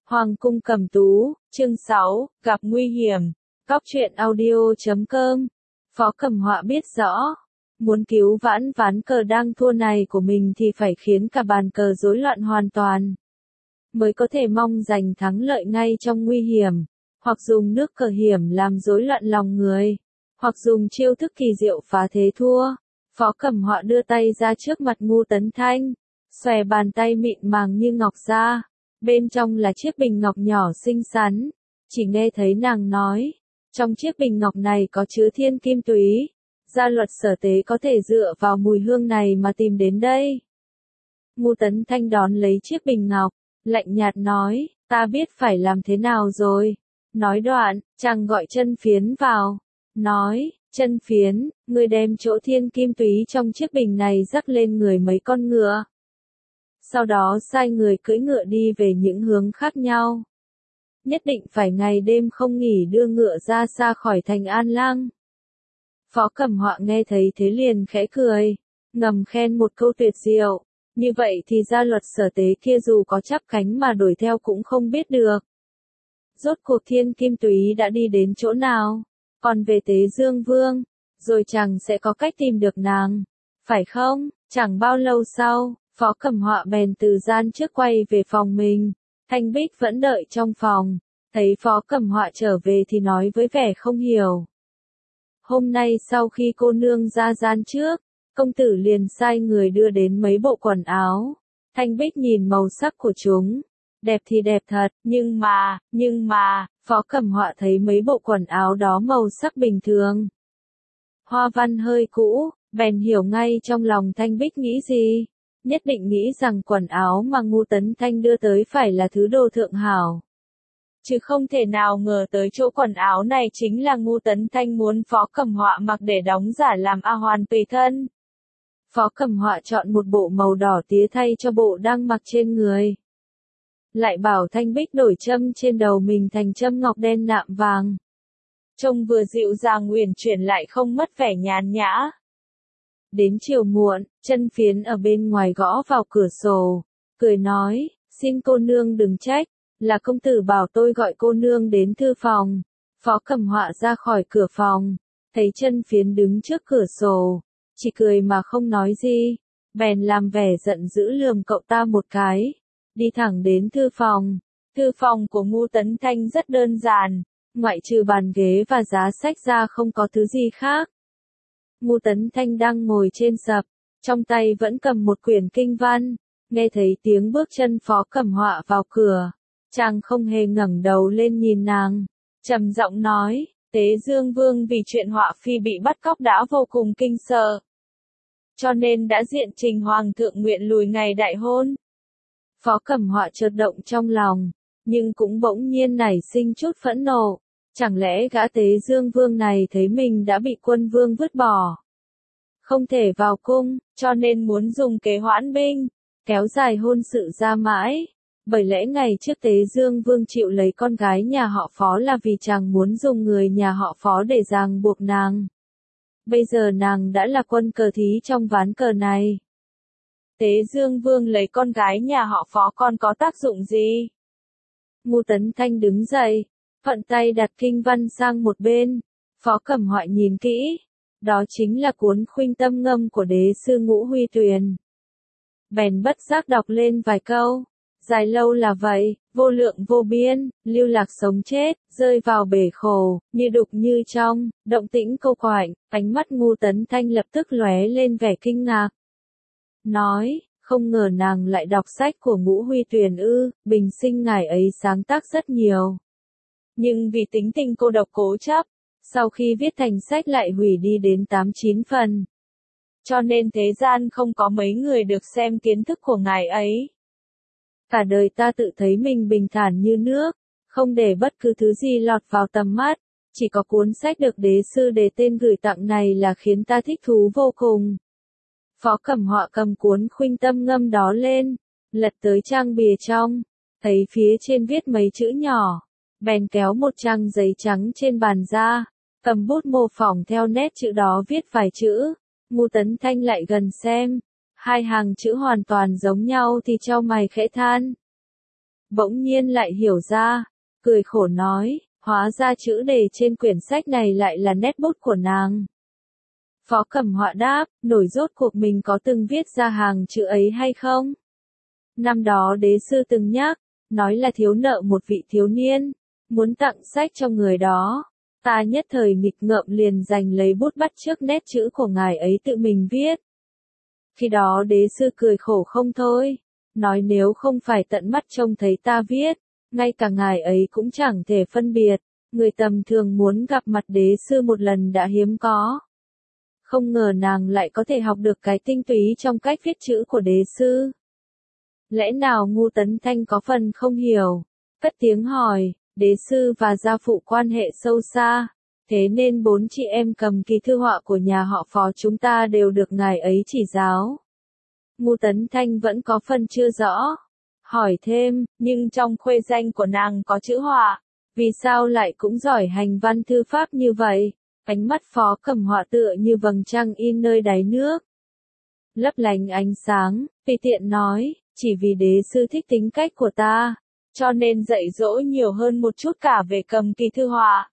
Hoàng cung Cẩm Tú, chương 6, gặp nguy hiểm. Cóc truyện audio.com. Phó Cẩm Họa biết rõ, muốn cứu vãn ván cờ đang thua này của mình thì phải khiến cả bàn cờ rối loạn hoàn toàn, mới có thể mong giành thắng lợi ngay trong nguy hiểm, hoặc dùng nước cờ hiểm làm rối loạn lòng người, hoặc dùng chiêu thức kỳ diệu phá thế thua. Phó Cẩm Họa đưa tay ra trước mặt Ngô Tấn Thanh, xòe bàn tay mịn màng như ngọc ra. Bên trong là chiếc bình ngọc nhỏ xinh xắn, chỉ nghe thấy nàng nói, trong chiếc bình ngọc này có chứa thiên kim túy, gia luật sở tế có thể dựa vào mùi hương này mà tìm đến đây. Ngô Tấn Thanh đón lấy chiếc bình ngọc, lạnh nhạt nói, ta biết phải làm thế nào rồi. Nói đoạn, chàng gọi Chân Phiến vào, nói, Chân Phiến, ngươi đem chỗ thiên kim túy trong chiếc bình này rắc lên người mấy con ngựa. Sau đó sai người cưỡi ngựa đi về những hướng khác nhau. Nhất định phải ngày đêm không nghỉ đưa ngựa ra xa khỏi thành An Lăng. Phó Cẩm Họa nghe thấy thế liền khẽ cười, ngầm khen một câu tuyệt diệu. Như vậy thì gia luật sở tế kia dù có chắp cánh mà đuổi theo cũng không biết được. Rốt cuộc thiên kim túy đã đi đến chỗ nào, còn về Tế Dương Vương, rồi chàng sẽ có cách tìm được nàng, phải không? Chẳng bao lâu sau, Phó Cẩm Họa bèn từ gian trước quay về phòng mình. Thanh Bích vẫn đợi trong phòng, thấy Phó Cẩm Họa trở về thì nói với vẻ không hiểu. Hôm nay sau khi cô nương ra gian trước, công tử liền sai người đưa đến mấy bộ quần áo. Thanh Bích nhìn màu sắc của chúng, đẹp thì đẹp thật, nhưng mà, Phó Cẩm Họa thấy mấy bộ quần áo đó màu sắc bình thường. Hoa văn hơi cũ, bèn hiểu ngay trong lòng Thanh Bích nghĩ gì. Nhất định nghĩ rằng quần áo mà Ngô Tấn Thanh đưa tới phải là thứ đồ thượng hảo. Chứ không thể nào ngờ tới chỗ quần áo này chính là Ngô Tấn Thanh muốn Phó Cẩm Họa mặc để đóng giả làm A Hoàn tùy thân. Phó Cẩm Họa chọn một bộ màu đỏ tía thay cho bộ đang mặc trên người. Lại bảo Thanh Bích đổi châm trên đầu mình thành châm ngọc đen nạm vàng. Trông vừa dịu dàng uyển chuyển lại không mất vẻ nhàn nhã. Đến chiều muộn, Chân Phiến ở bên ngoài gõ vào cửa sổ, cười nói, xin cô nương đừng trách, là công tử bảo tôi gọi cô nương đến thư phòng. Phó Cẩm Họa ra khỏi cửa phòng, thấy Chân Phiến đứng trước cửa sổ, chỉ cười mà không nói gì, bèn làm vẻ giận dữ lườm cậu ta một cái, đi thẳng đến thư phòng. Thư phòng của Ngô Tấn Thanh rất đơn giản, ngoại trừ bàn ghế và giá sách ra không có thứ gì khác. Ngô Tấn Thanh đang ngồi trên sập, trong tay vẫn cầm một quyển kinh văn, nghe thấy tiếng bước chân Phó Cẩm Họa vào cửa, chàng không hề ngẩng đầu lên nhìn nàng, trầm giọng nói, Tế Dương Vương vì chuyện Họa Phi bị bắt cóc đã vô cùng kinh sợ, cho nên đã diện trình Hoàng thượng nguyện lùi ngày đại hôn. Phó Cẩm Họa chợt động trong lòng, nhưng cũng bỗng nhiên nảy sinh chút phẫn nộ. Chẳng lẽ gã Tế Dương Vương này thấy mình đã bị quân vương vứt bỏ, không thể vào cung, cho nên muốn dùng kế hoãn binh, kéo dài hôn sự ra mãi. Bởi lẽ ngày trước Tế Dương Vương chịu lấy con gái nhà họ Phó là vì chàng muốn dùng người nhà họ Phó để ràng buộc nàng. Bây giờ nàng đã là quân cờ thí trong ván cờ này. Tế Dương Vương lấy con gái nhà họ Phó còn có tác dụng gì? Ngô Tấn Thanh đứng dậy, thuận tay đặt kinh văn sang một bên. Phó Cẩm Họa nhìn kỹ, đó chính là cuốn Khuynh Tâm Ngâm của đế sư Ngũ Huy Tuyền. Bèn bất giác đọc lên vài câu, dài lâu là vậy, vô lượng vô biên, lưu lạc sống chết, rơi vào bể khổ, như đục như trong, động tĩnh câu quạnh. Ánh mắt Ngô Tấn Thanh lập tức lóe lên vẻ kinh ngạc. Nói, không ngờ nàng lại đọc sách của Ngũ Huy Tuyền ư, bình sinh ngài ấy sáng tác rất nhiều. Nhưng vì tính tình cô độc cố chấp, sau khi viết thành sách lại hủy đi đến 8-9 phần. Cho nên thế gian không có mấy người được xem kiến thức của ngài ấy. Cả đời ta tự thấy mình bình thản như nước, không để bất cứ thứ gì lọt vào tầm mắt, chỉ có cuốn sách được đế sư đề tên gửi tặng này là khiến ta thích thú vô cùng. Phó Cẩm Họa cầm cuốn Khuynh Tâm Ngâm đó lên, lật tới trang bìa trong, thấy phía trên viết mấy chữ nhỏ. Bèn kéo một trang giấy trắng trên bàn ra, cầm bút mô phỏng theo nét chữ đó viết vài chữ. Ngô Tấn Thanh lại gần xem, hai hàng chữ hoàn toàn giống nhau thì chau mày khẽ than. bỗng nhiên lại hiểu ra, cười khổ nói, hóa ra chữ đề trên quyển sách này lại là nét bút của nàng. Phó Cẩm Họa đáp, nổi rốt cuộc mình có từng viết ra hàng chữ ấy hay không? Năm đó đế sư từng nhắc, nói là thiếu nợ một vị thiếu niên, muốn tặng sách cho người đó. Ta nhất thời nghịch ngợm liền giành lấy bút bắt chước nét chữ của ngài ấy tự mình viết. Khi đó đế sư cười khổ không thôi, nói nếu không phải tận mắt trông thấy ta viết, ngay cả ngài ấy cũng chẳng thể phân biệt, người tầm thường muốn gặp mặt đế sư một lần đã hiếm có. Không ngờ nàng lại có thể học được cái tinh túy trong cách viết chữ của đế sư. Lẽ nào Ngu Tấn Thanh có phần không hiểu, cất tiếng hỏi, đế sư và gia phụ quan hệ sâu xa, thế nên 4 chị em cầm kỳ thư họa của nhà họ Phó chúng ta đều được ngài ấy chỉ giáo. Ngu Tấn Thanh vẫn có phần chưa rõ, hỏi thêm, nhưng trong khuê danh của nàng có chữ họa, vì sao lại cũng giỏi hành văn thư pháp như vậy? Ánh mắt Phó Cẩm Họa tựa như vầng trăng in nơi đáy nước, lấp lánh ánh sáng, tùy tiện nói, chỉ vì đế sư thích tính cách của ta, cho nên dạy dỗ nhiều hơn một chút cả về cầm kỳ thư họa.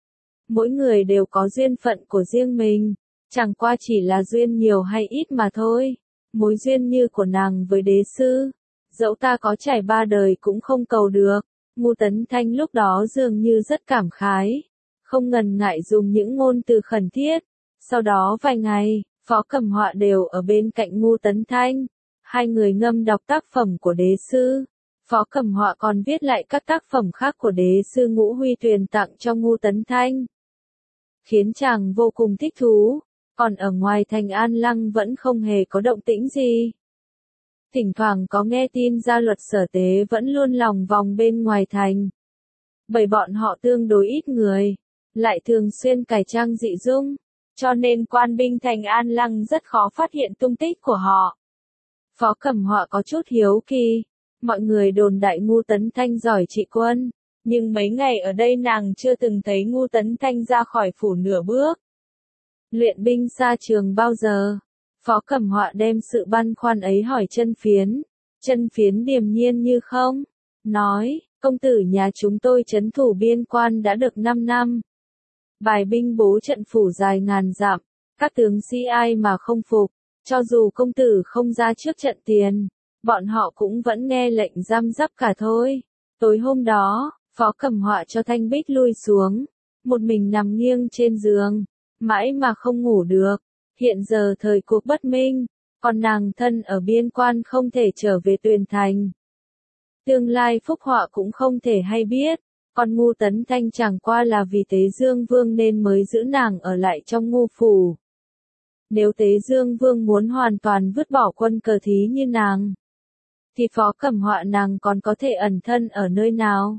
Mỗi người đều có duyên phận của riêng mình, chẳng qua chỉ là duyên nhiều hay ít mà thôi. Mối duyên như của nàng với đế sư, dẫu ta có trải 3 đời cũng không cầu được. Ngu Tấn Thanh lúc đó dường như rất cảm khái, không ngần ngại dùng những ngôn từ khẩn thiết. Sau đó vài ngày, Phó Cẩm Họa đều ở bên cạnh Ngu Tấn Thanh, hai người ngâm đọc tác phẩm của đế sư. Phó Cẩm Họa còn viết lại các tác phẩm khác của đế sư Ngũ Huy truyền tặng cho Ngu Tấn Thanh, khiến chàng vô cùng thích thú. Còn ở ngoài thành An Lăng vẫn không hề có động tĩnh gì. Thỉnh thoảng có nghe tin gia luật Sở Tế vẫn luôn lòng vòng bên ngoài thành. Bởi bọn họ tương đối ít người, lại thường xuyên cải trang dị dung, cho nên quan binh thành An Lăng rất khó phát hiện tung tích của họ. Phó Cẩm Họa có chút hiếu kỳ, mọi người đồn đại Ngu Tấn Thanh giỏi trị quân, nhưng mấy ngày ở đây nàng chưa từng thấy Ngu Tấn Thanh ra khỏi phủ nửa bước. Luyện binh xa trường bao giờ? Phó Cẩm Họa đem sự băn khoăn ấy hỏi Chân Phiến. Chân Phiến điềm nhiên như không, nói, công tử nhà chúng tôi trấn thủ biên quan đã được 5 năm. Bài binh bố trận phủ dài ngàn dặm, các tướng sĩ ai mà không phục, cho dù công tử không ra trước trận tiền, bọn họ cũng vẫn nghe lệnh giam giáp cả thôi. Tối hôm đó, Phó Cẩm Họa cho Thanh Bích lui xuống, một mình nằm nghiêng trên giường, mãi mà không ngủ được. Hiện giờ thời cuộc bất minh, còn nàng thân ở biên quan không thể trở về Tuyền Thành. Tương lai phúc họa cũng không thể hay biết, còn Ngu Tấn Thanh chẳng qua là vì Tế Dương Vương nên mới giữ nàng ở lại trong Ngu phủ. Nếu Tế Dương Vương muốn hoàn toàn vứt bỏ quân cờ thí như nàng, thì Phó Cẩm Họa nàng còn có thể ẩn thân ở nơi nào?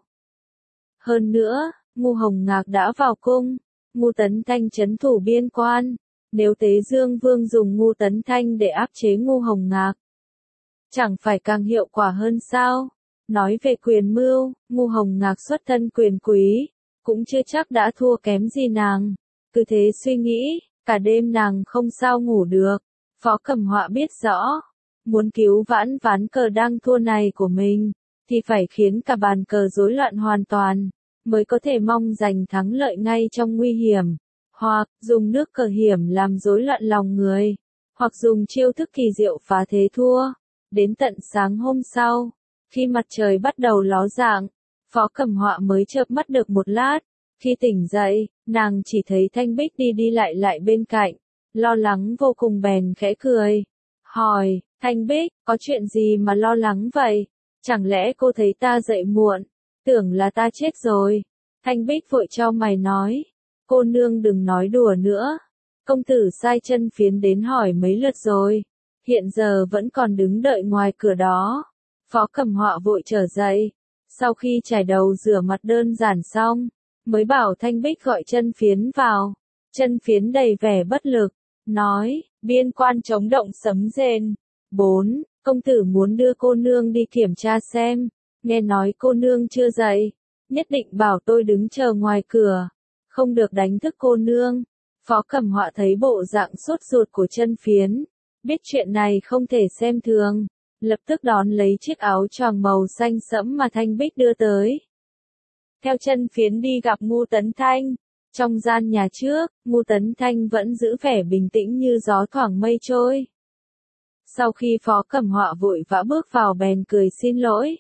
Hơn nữa, Ngu Hồng Ngạc đã vào cung, Ngu Tấn Thanh trấn thủ biên quan. Nếu Tế Dương Vương dùng Ngu Tấn Thanh để áp chế Ngu Hồng Ngạc, chẳng phải càng hiệu quả hơn sao? Nói về quyền mưu, Ngu Hồng Ngạc xuất thân quyền quý, cũng chưa chắc đã thua kém gì nàng. Cứ thế suy nghĩ, cả đêm nàng không sao ngủ được. Phó Cẩm Họa biết rõ, muốn cứu vãn ván cờ đang thua này của mình, thì phải khiến cả bàn cờ rối loạn hoàn toàn, mới có thể mong giành thắng lợi ngay trong nguy hiểm. Hoặc, dùng nước cờ hiểm làm rối loạn lòng người, hoặc dùng chiêu thức kỳ diệu phá thế thua. Đến tận sáng hôm sau, khi mặt trời bắt đầu ló dạng, Phó Cẩm Họa mới chợp mắt được một lát. Khi tỉnh dậy, nàng chỉ thấy Thanh Bích đi đi lại bên cạnh, lo lắng vô cùng bèn khẽ cười. Hỏi, Thanh Bích, có chuyện gì mà lo lắng vậy? Chẳng lẽ cô thấy ta dậy muộn, tưởng là ta chết rồi? Thanh Bích vội chau mày nói. Cô nương đừng nói đùa nữa. Công tử sai Chân Phiến đến hỏi mấy lượt rồi, hiện giờ vẫn còn đứng đợi ngoài cửa đó. Phó Cẩm Họa vội trở dậy, sau khi chải đầu rửa mặt đơn giản xong, mới bảo Thanh Bích gọi Chân Phiến vào. Chân Phiến đầy vẻ bất lực, nói, biên quan chống động sấm rền. 4. Công tử muốn đưa cô nương đi kiểm tra xem, nghe nói cô nương chưa dậy, nhất định bảo tôi đứng chờ ngoài cửa, không được đánh thức cô nương. Phó Cẩm Họa thấy bộ dạng sốt ruột của Chân Phiến, biết chuyện này không thể xem thường, lập tức đón lấy chiếc áo choàng màu xanh sẫm mà Thanh Bích đưa tới. Theo chân phiến đi gặp Ngu Tấn Thanh. Trong gian nhà trước, Ngu Tấn Thanh vẫn giữ vẻ bình tĩnh như gió thoảng mây trôi. Sau khi Phó Cẩm Họa vội vã bước vào bèn cười xin lỗi.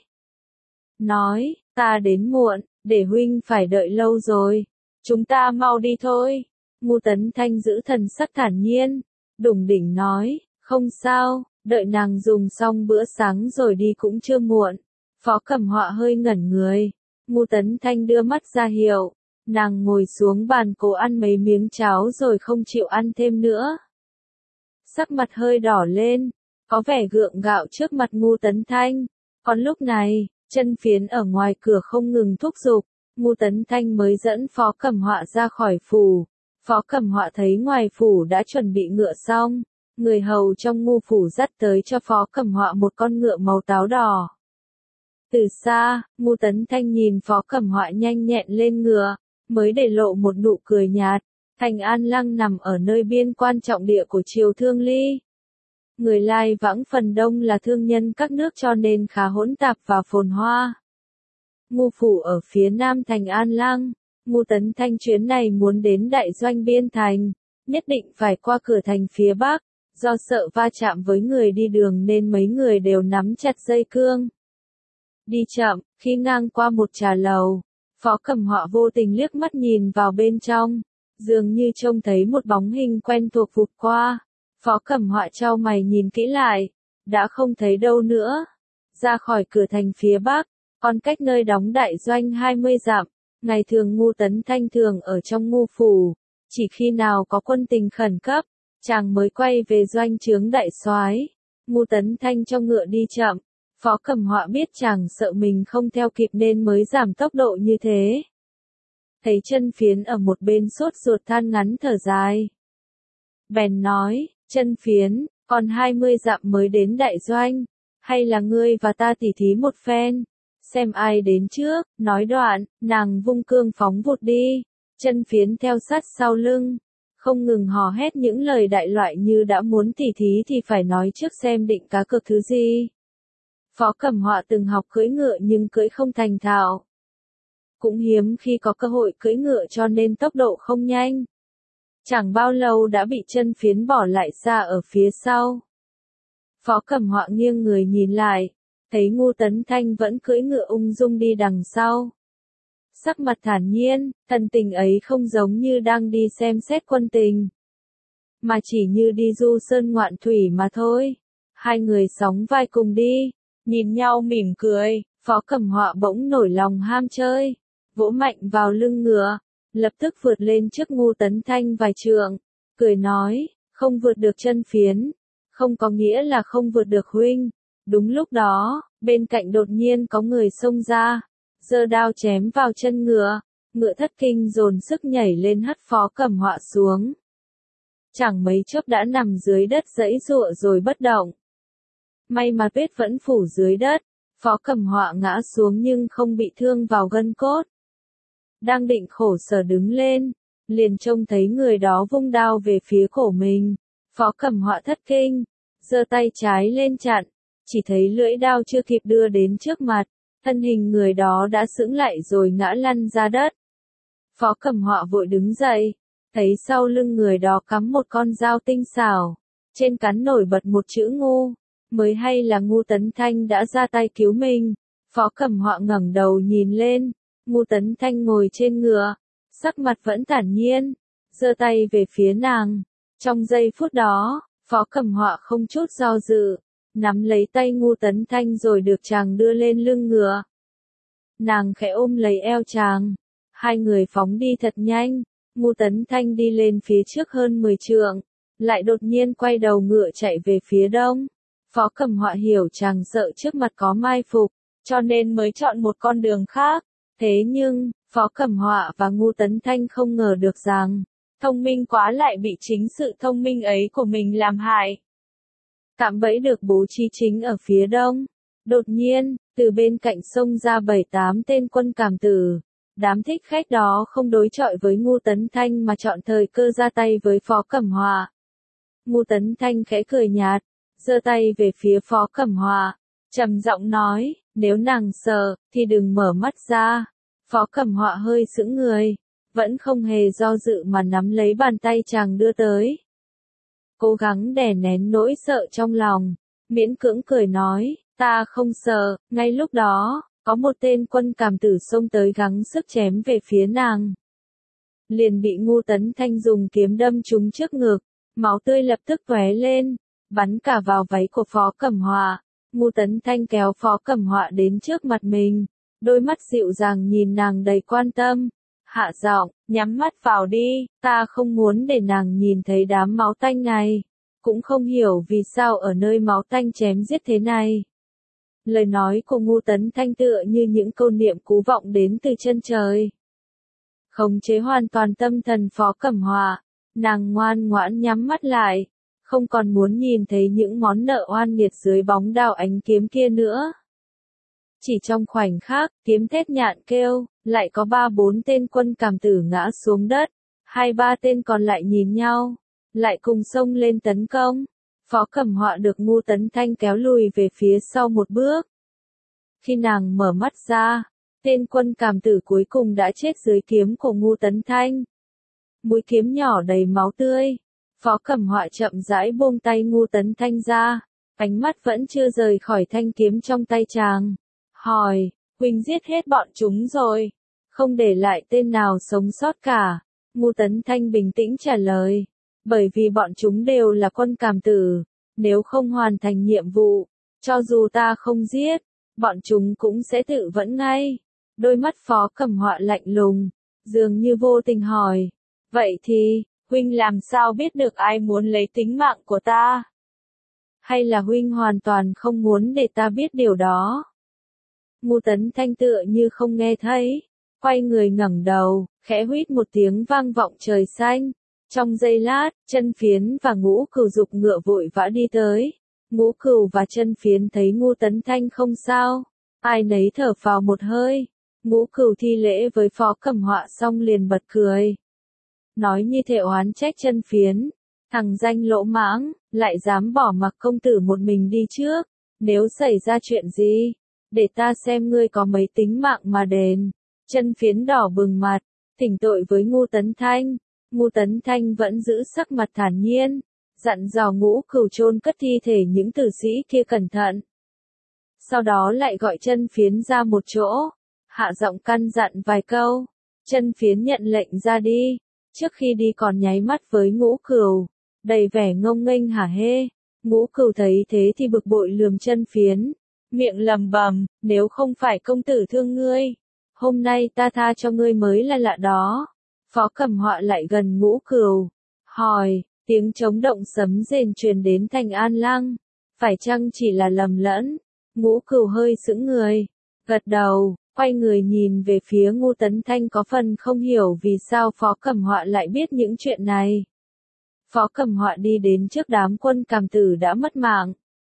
Nói, ta đến muộn, để huynh phải đợi lâu rồi. Chúng ta mau đi thôi. Ngu Tấn Thanh giữ thần sắc thản nhiên, đủng đỉnh nói, không sao, đợi nàng dùng xong bữa sáng rồi đi cũng chưa muộn. Phó Cẩm Họa hơi ngẩn người. Ngu Tấn Thanh đưa mắt ra hiệu. Nàng ngồi xuống bàn cố ăn mấy miếng cháo rồi không chịu ăn thêm nữa. Sắc mặt hơi đỏ lên, có vẻ gượng gạo trước mặt Ngu Tấn Thanh. Còn lúc này, chân phiến ở ngoài cửa không ngừng thúc giục, Ngu Tấn Thanh mới dẫn Phó Cẩm Họa ra khỏi phủ. Phó Cẩm Họa thấy ngoài phủ đã chuẩn bị ngựa xong, người hầu trong Ngu phủ dắt tới cho Phó Cẩm Họa một con ngựa màu táo đỏ. Từ xa, Ngu Tấn Thanh nhìn Phó Cẩm Họa nhanh nhẹn lên ngựa, mới để lộ một nụ cười nhạt. Thành An Lăng nằm ở nơi biên quan trọng địa của triều Thương Ly. Người lai vãng phần đông là thương nhân các nước cho nên khá hỗn tạp và phồn hoa. Ngu phủ ở phía nam thành An Lăng. Ngu Tấn Thanh chuyến này muốn đến đại doanh biên thành, nhất định phải qua cửa thành phía bắc. Do sợ va chạm với người đi đường nên mấy người đều nắm chặt dây cương. Đi chậm, khi ngang qua một trà lầu, Phó Cẩm Họa vô tình liếc mắt nhìn vào bên trong, dường như trông thấy một bóng hình quen thuộc vụt qua. Phó Cẩm Họa chau mày nhìn kỹ lại, đã không thấy đâu nữa. Ra khỏi cửa thành phía bắc, còn cách nơi đóng đại doanh 20 dặm, ngày thường Ngu Tấn Thanh thường ở trong Ngu phủ, chỉ khi nào có quân tình khẩn cấp, chàng mới quay về doanh trướng đại soái. Ngu Tấn Thanh trong ngựa đi chậm, Phó Cẩm Họa biết chàng sợ mình không theo kịp nên mới giảm tốc độ như thế. Thấy chân phiến ở một bên sốt ruột than ngắn thở dài. Bèn nói, chân phiến, còn 20 dặm mới đến đại doanh, hay là ngươi và ta tỉ thí một phen, xem ai đến trước. Nói đoạn, nàng vung cương phóng vụt đi, chân phiến theo sát sau lưng, không ngừng hò hét những lời đại loại như đã muốn tỉ thí thì phải nói trước xem định cá cược thứ gì. Phó Cẩm Họa từng học cưỡi ngựa nhưng cưỡi không thành thạo. Cũng hiếm khi có cơ hội cưỡi ngựa cho nên tốc độ không nhanh. Chẳng bao lâu đã bị chân phiến bỏ lại xa ở phía sau. Phó Cẩm Họa nghiêng người nhìn lại, thấy Ngu Tấn Thanh vẫn cưỡi ngựa ung dung đi đằng sau. Sắc mặt thản nhiên, thần tình ấy không giống như đang đi xem xét quân tình, mà chỉ như đi du sơn ngoạn thủy mà thôi. Hai người sóng vai cùng đi, nhìn nhau mỉm cười. Phó Cẩm Họa bỗng nổi lòng ham chơi, vỗ mạnh vào lưng ngựa, lập tức vượt lên trước Ngu Tấn Thanh vài trượng, cười nói, không vượt được chân phiến, không có nghĩa là không vượt được huynh. Đúng lúc đó, bên cạnh đột nhiên có người xông ra, giơ đao chém vào chân ngựa, ngựa thất kinh dồn sức nhảy lên hất Phó Cẩm Họa xuống. Chẳng mấy chốc đã nằm dưới đất giãy giụa rồi bất động. May mà vết vẫn phủ dưới đất, Phó Cẩm Họa ngã xuống nhưng không bị thương vào gân cốt. Đang định khổ sở đứng lên, liền trông thấy người đó vung đao về phía cổ mình. Phó Cẩm Họa thất kinh, giơ tay trái lên chặn, chỉ thấy lưỡi đao chưa kịp đưa đến trước mặt, thân hình người đó đã sững lại rồi ngã lăn ra đất. Phó Cẩm Họa vội đứng dậy, thấy sau lưng người đó cắm một con dao tinh xảo, trên cán nổi bật một chữ Ngu, mới hay là Ngu Tấn Thanh đã ra tay cứu mình. Phó Cẩm Họa ngẩng đầu nhìn lên, Ngu Tấn Thanh ngồi trên ngựa, sắc mặt vẫn thản nhiên, giơ tay về phía nàng. Trong giây phút đó, Phó Cẩm Họa không chút do dự, nắm lấy tay Ngu Tấn Thanh rồi được chàng đưa lên lưng ngựa. Nàng khẽ ôm lấy eo chàng, hai người phóng đi thật nhanh. Ngu Tấn Thanh đi lên phía trước hơn 10 trượng, lại đột nhiên quay đầu ngựa chạy về phía đông. Phó Cẩm Họa hiểu chàng sợ trước mặt có mai phục, cho nên mới chọn một con đường khác. Thế nhưng, Phó Cẩm Họa và Ngu Tấn Thanh không ngờ được rằng, thông minh quá lại bị chính sự thông minh ấy của mình làm hại. Cạm bẫy được bố trí chính ở phía đông. Đột nhiên, từ bên cạnh sông ra 7-8 tên quân cảm tử. Đám thích khách đó không đối chọi với Ngu Tấn Thanh mà chọn thời cơ ra tay với Phó Cẩm Họa. Ngu Tấn Thanh khẽ cười nhạt, giơ tay về phía Phó Cẩm Họa, trầm giọng nói, nếu nàng sợ, thì đừng mở mắt ra. Phó Cẩm Họa hơi sững người, vẫn không hề do dự mà nắm lấy bàn tay chàng đưa tới. Cố gắng đè nén nỗi sợ trong lòng, miễn cưỡng cười nói, ta không sợ. Ngay lúc đó, có một tên quân cảm tử xông tới gắng sức chém về phía nàng. Liền bị Ngô Tấn Thanh dùng kiếm đâm trúng trước ngực, máu tươi lập tức tóe lên, bắn cả vào váy của Phó Cẩm Họa. Ngô Tấn Thanh kéo Phó Cẩm Họa đến trước mặt mình, đôi mắt dịu dàng nhìn nàng đầy quan tâm, hạ giọng, nhắm mắt vào đi, ta không muốn để nàng nhìn thấy đám máu tanh này, cũng không hiểu vì sao ở nơi máu tanh chém giết thế này. Lời nói của Ngô Tấn Thanh tựa như những câu niệm cứu vọng đến từ chân trời. Khống chế hoàn toàn tâm thần Phó Cẩm Họa, nàng ngoan ngoãn nhắm mắt lại, không còn muốn nhìn thấy những món nợ oan nghiệt dưới bóng đao ánh kiếm kia nữa. Chỉ trong khoảnh khắc, kiếm thét nhạn kêu, lại có 3-4 tên quân cảm tử ngã xuống đất, 2-3 tên còn lại nhìn nhau, lại cùng xông lên tấn công. Phó Cẩm Họa được Ngô Tấn Thanh kéo lùi về phía sau một bước. Khi nàng mở mắt ra, tên quân cảm tử cuối cùng đã chết dưới kiếm của Ngô Tấn Thanh. Mũi kiếm nhỏ đầy máu tươi. Phó Cẩm Họa chậm rãi buông tay Ngô Tấn Thanh ra, ánh mắt vẫn chưa rời khỏi thanh kiếm trong tay chàng. Hỏi, huynh giết hết bọn chúng rồi, không để lại tên nào sống sót cả. Ngô Tấn Thanh bình tĩnh trả lời, bởi vì bọn chúng đều là quân cảm tử, nếu không hoàn thành nhiệm vụ, cho dù ta không giết, bọn chúng cũng sẽ tự vẫn ngay. Đôi mắt Phó Cẩm Họa lạnh lùng, dường như vô tình hỏi, vậy thì, huynh làm sao biết được ai muốn lấy tính mạng của ta? Hay là huynh hoàn toàn không muốn để ta biết điều đó? Ngô Tấn Thanh tựa như không nghe thấy, quay người ngẩng đầu, khẽ huýt một tiếng vang vọng trời xanh. Trong giây lát, Chân Phiến và Ngũ Cửu giục ngựa vội vã đi tới. Ngũ Cửu và Chân Phiến thấy Ngô Tấn Thanh không sao, ai nấy thở phào một hơi. Ngũ Cửu thi lễ với Phó Cẩm Họa xong liền bật cười. Nói như thể oán trách Chân Phiến, thằng danh lỗ mãng, lại dám bỏ mặc công tử một mình đi trước, nếu xảy ra chuyện gì, để ta xem ngươi có mấy tính mạng mà đền. Chân Phiến đỏ bừng mặt, thỉnh tội với Ngô Tấn Thanh. Ngô Tấn Thanh vẫn giữ sắc mặt thản nhiên, dặn dò Ngũ Cửu chôn cất thi thể những tử sĩ kia cẩn thận. Sau đó lại gọi Chân Phiến ra một chỗ, hạ giọng căn dặn vài câu. Chân Phiến nhận lệnh ra đi, trước khi đi còn nháy mắt với Ngũ Cửu, đầy vẻ ngông nghênh hả hê. Ngũ Cửu thấy thế thì bực bội lườm Chân Phiến, miệng lầm bầm, nếu không phải công tử thương ngươi, hôm nay ta tha cho ngươi mới là lạ đó. Phó Cẩm Họa lại gần Ngũ Cửu, hỏi, tiếng trống động sấm rền truyền đến thành An Lăng, phải chăng chỉ là lầm lẫn? Ngũ Cửu hơi sững người, gật đầu, quay người nhìn về phía Ngô Tấn Thanh có phần không hiểu vì sao Phó Cẩm Họa lại biết những chuyện này. Phó Cẩm Họa đi đến trước đám quân cảm tử đã mất mạng.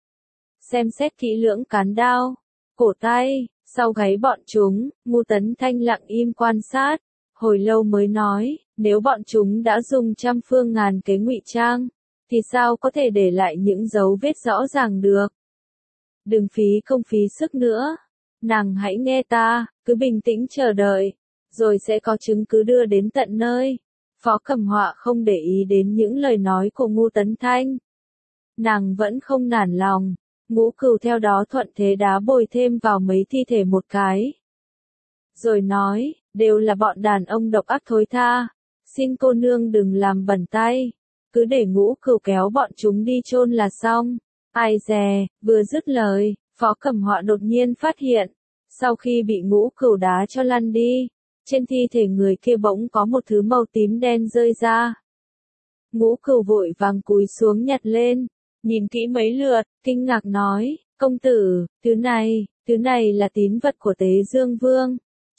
Xem xét kỹ lưỡng cán đao, cổ tay, sau gáy bọn chúng, Ngô Tấn Thanh lặng im quan sát, hồi lâu mới nói, nếu bọn chúng đã dùng trăm phương ngàn kế ngụy trang, thì sao có thể để lại những dấu vết rõ ràng được? Đừng phí công phí sức nữa, nàng hãy nghe ta, cứ bình tĩnh chờ đợi, rồi sẽ có chứng cứ đưa đến tận nơi. Phó Cẩm Họa không để ý đến những lời nói của Ngô Tấn Thanh. Nàng vẫn không nản lòng. Ngũ Cửu theo đó thuận thế đá bồi thêm vào mấy thi thể một cái. Rồi nói, đều là bọn đàn ông độc ác thối tha, xin cô nương đừng làm bẩn tay, cứ để Ngũ Cửu kéo bọn chúng đi chôn là xong. Ai dè, vừa dứt lời, Phó Cẩm Họa đột nhiên phát hiện, sau khi bị Ngũ Cửu đá cho lăn đi, trên thi thể người kia bỗng có một thứ màu tím đen rơi ra. Ngũ Cửu vội vàng cúi xuống nhặt lên, nhìn kỹ mấy lượt, kinh ngạc nói, công tử, thứ này là tín vật của Tế Dương Vương.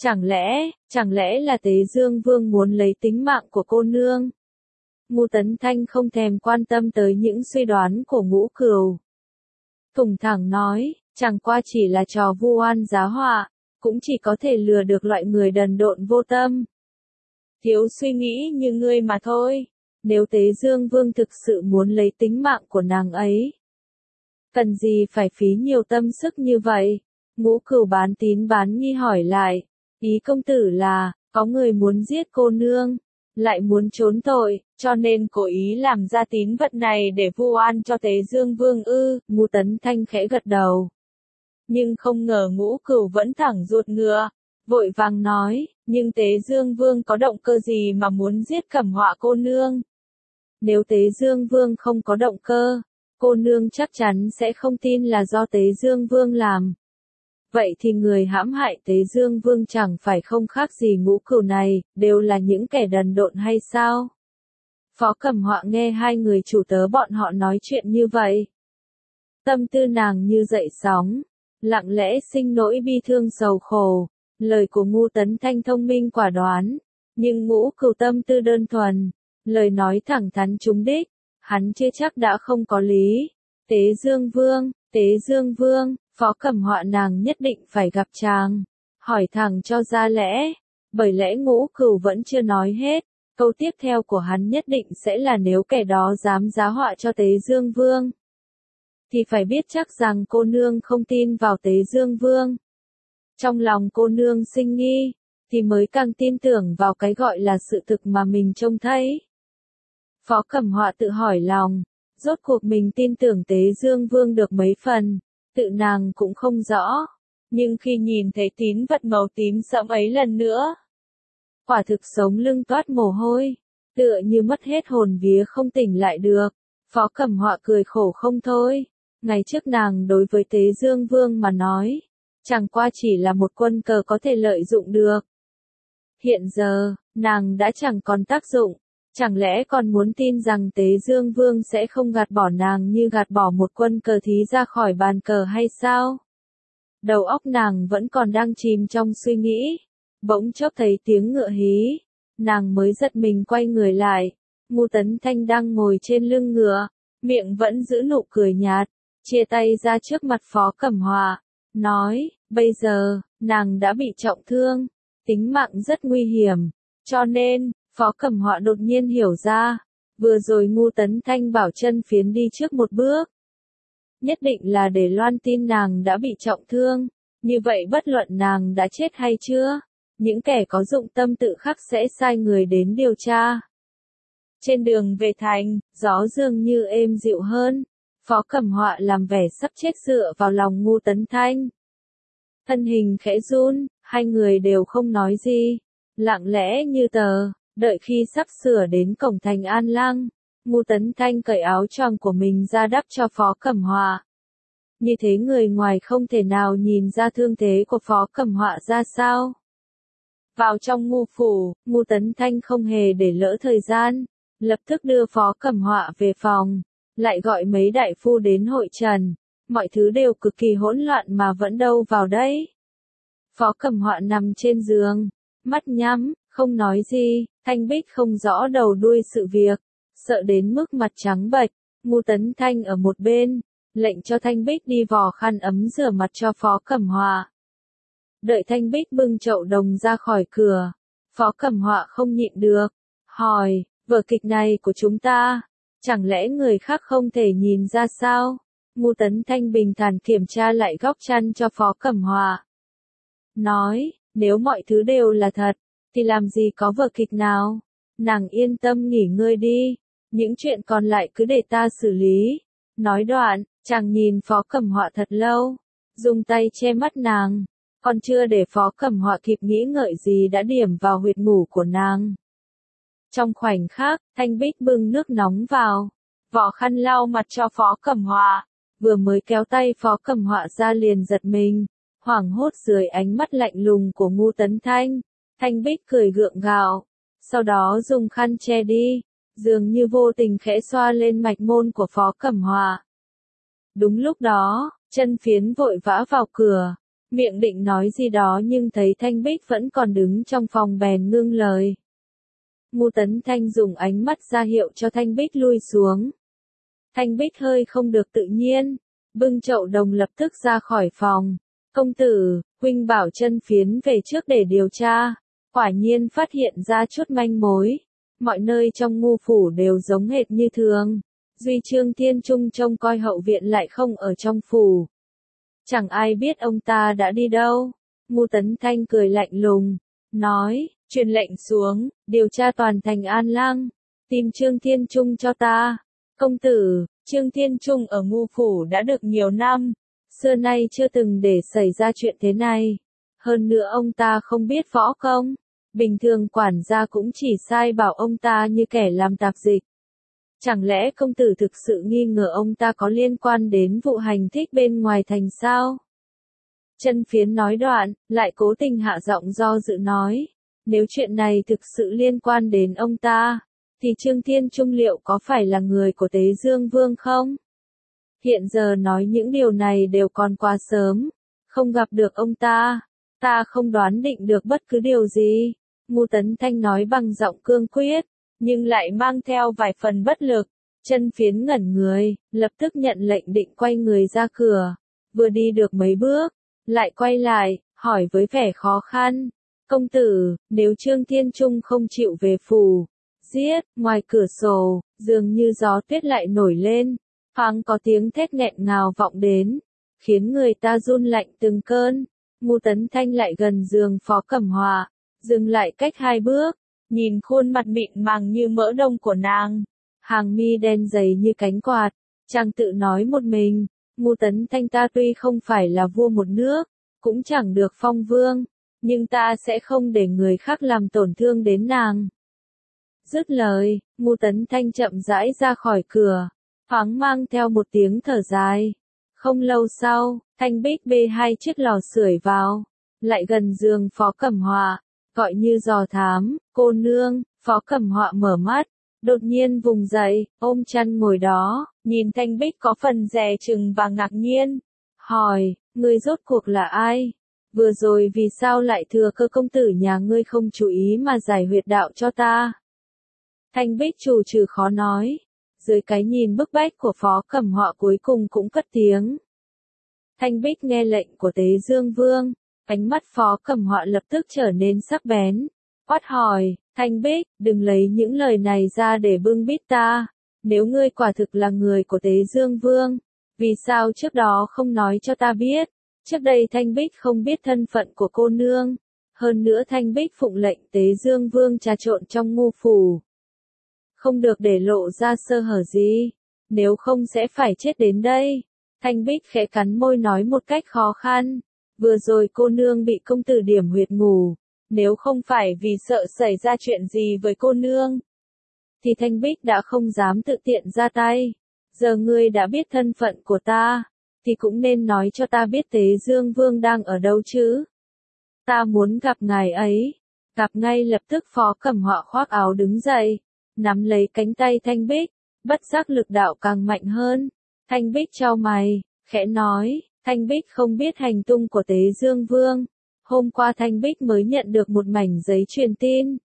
Chẳng lẽ là Tế Dương Vương muốn lấy tính mạng của cô nương? Ngô Tấn Thanh không thèm quan tâm tới những suy đoán của Ngũ Cửu. Thủng thẳng nói, chẳng qua chỉ là trò vu oan giá họa, cũng chỉ có thể lừa được loại người đần độn vô tâm, thiếu suy nghĩ như ngươi mà thôi. Nếu Tế Dương Vương thực sự muốn lấy tính mạng của nàng ấy, Cần gì phải phí nhiều tâm sức như vậy? Ngũ Cửu bán tín bán nghi hỏi lại. Ý công tử là, có người muốn giết cô nương, lại muốn trốn tội, cho nên cố ý làm ra tín vật này để vu oan cho Tế Dương Vương ư? Ngũ Tấn Thanh khẽ gật đầu. Nhưng không ngờ Ngũ Cửu vẫn thẳng ruột ngựa, vội vàng nói, nhưng Tế Dương Vương có động cơ gì mà muốn giết Cẩm Họa cô nương? Nếu Tế Dương Vương không có động cơ, cô nương chắc chắn sẽ không tin là do Tế Dương Vương làm. Vậy thì người hãm hại Tế Dương Vương chẳng phải không khác gì Ngũ Cửu này, đều là những kẻ đần độn hay sao? Phó Cẩm Họa nghe hai người chủ tớ bọn họ nói chuyện như vậy. Tâm tư nàng như dậy sóng, lặng lẽ sinh nỗi bi thương sầu khổ. Lời của Ngũ Tấn Thanh thông minh quả đoán, nhưng Ngũ Cửu tâm tư đơn thuần, lời nói thẳng thắn trúng đích, hắn chưa chắc đã không có lý. Tế Dương Vương, Phó Cẩm Họa nàng nhất định phải gặp chàng, hỏi thẳng cho ra lẽ, bởi lẽ Ngũ Cửu vẫn chưa nói hết, câu tiếp theo của hắn nhất định sẽ là nếu kẻ đó dám giá họa cho Tế Dương Vương, thì phải biết chắc rằng cô nương không tin vào Tế Dương Vương. Trong lòng cô nương sinh nghi, thì mới càng tin tưởng vào cái gọi là sự thực mà mình trông thấy. Phó Cẩm Họa tự hỏi lòng, rốt cuộc mình tin tưởng Tế Dương Vương được mấy phần, tự nàng cũng không rõ. Nhưng khi nhìn thấy tín vật màu tím sẫm ấy lần nữa, quả thực sống lưng toát mồ hôi, tựa như mất hết hồn vía không tỉnh lại được. Phó Cẩm Họa cười khổ không thôi. Ngày trước nàng đối với Tế Dương Vương mà nói, chẳng qua chỉ là một quân cờ có thể lợi dụng được. Hiện giờ, nàng đã chẳng còn tác dụng, chẳng lẽ còn muốn tin rằng Tế Dương Vương sẽ không gạt bỏ nàng như gạt bỏ một quân cờ thí ra khỏi bàn cờ hay sao? Đầu óc nàng vẫn còn đang chìm trong suy nghĩ, bỗng chốc thấy tiếng ngựa hí, nàng mới giật mình quay người lại. Ngũ Tấn Thanh đang ngồi trên lưng ngựa, miệng vẫn giữ nụ cười nhạt, chia tay ra trước mặt Phó Cẩm Họa, nói, bây giờ, nàng đã bị trọng thương, tính mạng rất nguy hiểm, cho nên, Phó Cẩm Họa đột nhiên hiểu ra, vừa rồi Ngũ Tấn Thanh bảo chân phiến đi trước một bước. Nhất định là để loan tin nàng đã bị trọng thương, như vậy bất luận nàng đã chết hay chưa, những kẻ có dụng tâm tự khắc sẽ sai người đến điều tra. Trên đường về thành, gió dường như êm dịu hơn, Phó Cẩm Họa làm vẻ sắp chết dựa vào lòng Ngũ Tấn Thanh. Thân hình khẽ run, hai người đều không nói gì, lặng lẽ như tờ, đợi khi sắp sửa đến cổng thành An Lăng, Ngũ Tấn Thanh cởi áo choàng của mình ra đắp cho Phó Cẩm Họa. Như thế người ngoài không thể nào nhìn ra thương thế của Phó Cẩm Họa ra sao. Vào trong Ngũ phủ, Ngũ Tấn Thanh không hề để lỡ thời gian, lập tức đưa Phó Cẩm Họa về phòng, lại gọi mấy đại phu đến hội trần, mọi thứ đều cực kỳ hỗn loạn mà vẫn đâu vào đấy. Phó Cẩm Họa nằm trên giường, mắt nhắm, không nói gì, Thanh Bích không rõ đầu đuôi sự việc, sợ đến mức mặt trắng bệch. Ngũ Tấn Thanh ở một bên, lệnh cho Thanh Bích đi vò khăn ấm rửa mặt cho Phó Cẩm Họa. Đợi Thanh Bích bưng chậu đồng ra khỏi cửa, Phó Cẩm Họa không nhịn được, hỏi, vở kịch này của chúng ta, chẳng lẽ người khác không thể nhìn ra sao? Ngũ Tấn Thanh bình thản kiểm tra lại góc chăn cho Phó Cẩm Họa. Nói, nếu mọi thứ đều là thật, thì làm gì có vở kịch nào? Nàng yên tâm nghỉ ngơi đi, những chuyện còn lại cứ để ta xử lý. Nói đoạn, chàng nhìn Phó Cẩm Họa thật lâu, dùng tay che mắt nàng, còn chưa để Phó Cẩm Họa kịp nghĩ ngợi gì đã điểm vào huyệt ngủ của nàng. Trong khoảnh khắc, Thanh Bích bưng nước nóng vào, vò khăn lau mặt cho Phó Cẩm Họa, vừa mới kéo tay Phó Cẩm Họa ra liền giật mình, hoảng hốt dưới ánh mắt lạnh lùng của Ngũ Tấn Thanh. Thanh Bích cười gượng gạo, sau đó dùng khăn che đi, dường như vô tình khẽ xoa lên mạch môn của Phó Cẩm Họa. Đúng lúc đó, chân phiến vội vã vào cửa, miệng định nói gì đó nhưng thấy Thanh Bích vẫn còn đứng trong phòng bèn ngưng lời. Ngũ Tấn Thanh dùng ánh mắt ra hiệu cho Thanh Bích lui xuống. Thanh Bích hơi không được tự nhiên, bưng chậu đồng lập tức ra khỏi phòng. Công tử, huynh bảo chân phiến về trước để điều tra, quả nhiên phát hiện ra chút manh mối. Mọi nơi trong Ngũ phủ đều giống hệt như thường, duy Trương Thiên Trung trông coi hậu viện lại không ở trong phủ. Chẳng ai biết ông ta đã đi đâu. Ngu Tấn Thanh cười lạnh lùng, nói, truyền lệnh xuống, điều tra toàn thành An Lăng, tìm Trương Thiên Trung cho ta. Công tử, Trương Thiên Trung ở Ngu phủ đã được nhiều năm, xưa nay chưa từng để xảy ra chuyện thế này. Hơn nữa ông ta không biết võ công, bình thường quản gia cũng chỉ sai bảo ông ta như kẻ làm tạp dịch. Chẳng lẽ công tử thực sự nghi ngờ ông ta có liên quan đến vụ hành thích bên ngoài thành sao? Chân Phiến nói đoạn, lại cố tình hạ giọng do dự nói, nếu chuyện này thực sự liên quan đến ông ta, thì Trương Thiên Trung liệu có phải là người của Tế Dương Vương không? Hiện giờ nói những điều này đều còn quá sớm, không gặp được ông ta, ta không đoán định được bất cứ điều gì. Ngu Tấn Thanh nói bằng giọng cương quyết, nhưng lại mang theo vài phần bất lực. Chân Phiến ngẩn người, lập tức nhận lệnh định quay người ra cửa, vừa đi được mấy bước, lại quay lại, hỏi với vẻ khó khăn, công tử, nếu Trương Thiên Trung không chịu về phủ, giết, ngoài cửa sổ, dường như gió tuyết lại nổi lên, thoáng có tiếng thét nghẹn ngào vọng đến, khiến người ta run lạnh từng cơn. Ngu Tấn Thanh lại gần giường Phó Cẩm Họa, dừng lại cách 2 bước, nhìn khuôn mặt mịn màng như mỡ đông của nàng, hàng mi đen dày như cánh quạt, chàng tự nói một mình, Ngu Tấn Thanh ta tuy không phải là vua một nước, cũng chẳng được phong vương, nhưng ta sẽ không để người khác làm tổn thương đến nàng. Dứt lời, Ngu Tấn Thanh chậm rãi ra khỏi cửa, thoáng mang theo một tiếng thở dài. Không lâu sau, Thanh Bích bê 2 chiếc lò sưởi vào, lại gần giường Phó Cẩm Họa, gọi như dò thám, cô nương. Phó Cẩm Họa mở mắt, đột nhiên vùng dậy, ôm chăn ngồi đó, nhìn Thanh Bích có phần dè chừng và ngạc nhiên, hỏi, ngươi rốt cuộc là ai? Vừa rồi vì sao lại thừa cơ công tử nhà ngươi không chú ý mà giải huyệt đạo cho ta? Thanh Bích trù trừ khó nói, dưới cái nhìn bức bách của Phó Cẩm Họa cuối cùng cũng cất tiếng. Thanh Bích nghe lệnh của Tế Dương Vương, ánh mắt Phó Cẩm Họa lập tức trở nên sắc bén, quát hỏi, Thanh Bích, đừng lấy những lời này ra để bưng bít ta, nếu ngươi quả thực là người của Tế Dương Vương, vì sao trước đó không nói cho ta biết? Trước đây Thanh Bích không biết thân phận của cô nương, hơn nữa Thanh Bích phụng lệnh Tế Dương Vương trà trộn trong Ngu phủ, không được để lộ ra sơ hở gì, nếu không sẽ phải chết đến đây. Thanh Bích khẽ cắn môi nói một cách khó khăn, vừa rồi cô nương bị công tử điểm huyệt ngủ, nếu không phải vì sợ xảy ra chuyện gì với cô nương, thì Thanh Bích đã không dám tự tiện ra tay. Giờ ngươi đã biết thân phận của ta, thì cũng nên nói cho ta biết Tế Dương Vương đang ở đâu chứ. Ta muốn gặp ngài ấy. Gặp ngay lập tức Phó Cẩm Họa khoác áo đứng dậy, nắm lấy cánh tay Thanh Bích, bất giác lực đạo càng mạnh hơn. Thanh Bích chau mày, khẽ nói, Thanh Bích không biết hành tung của Tế Dương Vương. Hôm qua Thanh Bích mới nhận được một mảnh giấy truyền tin,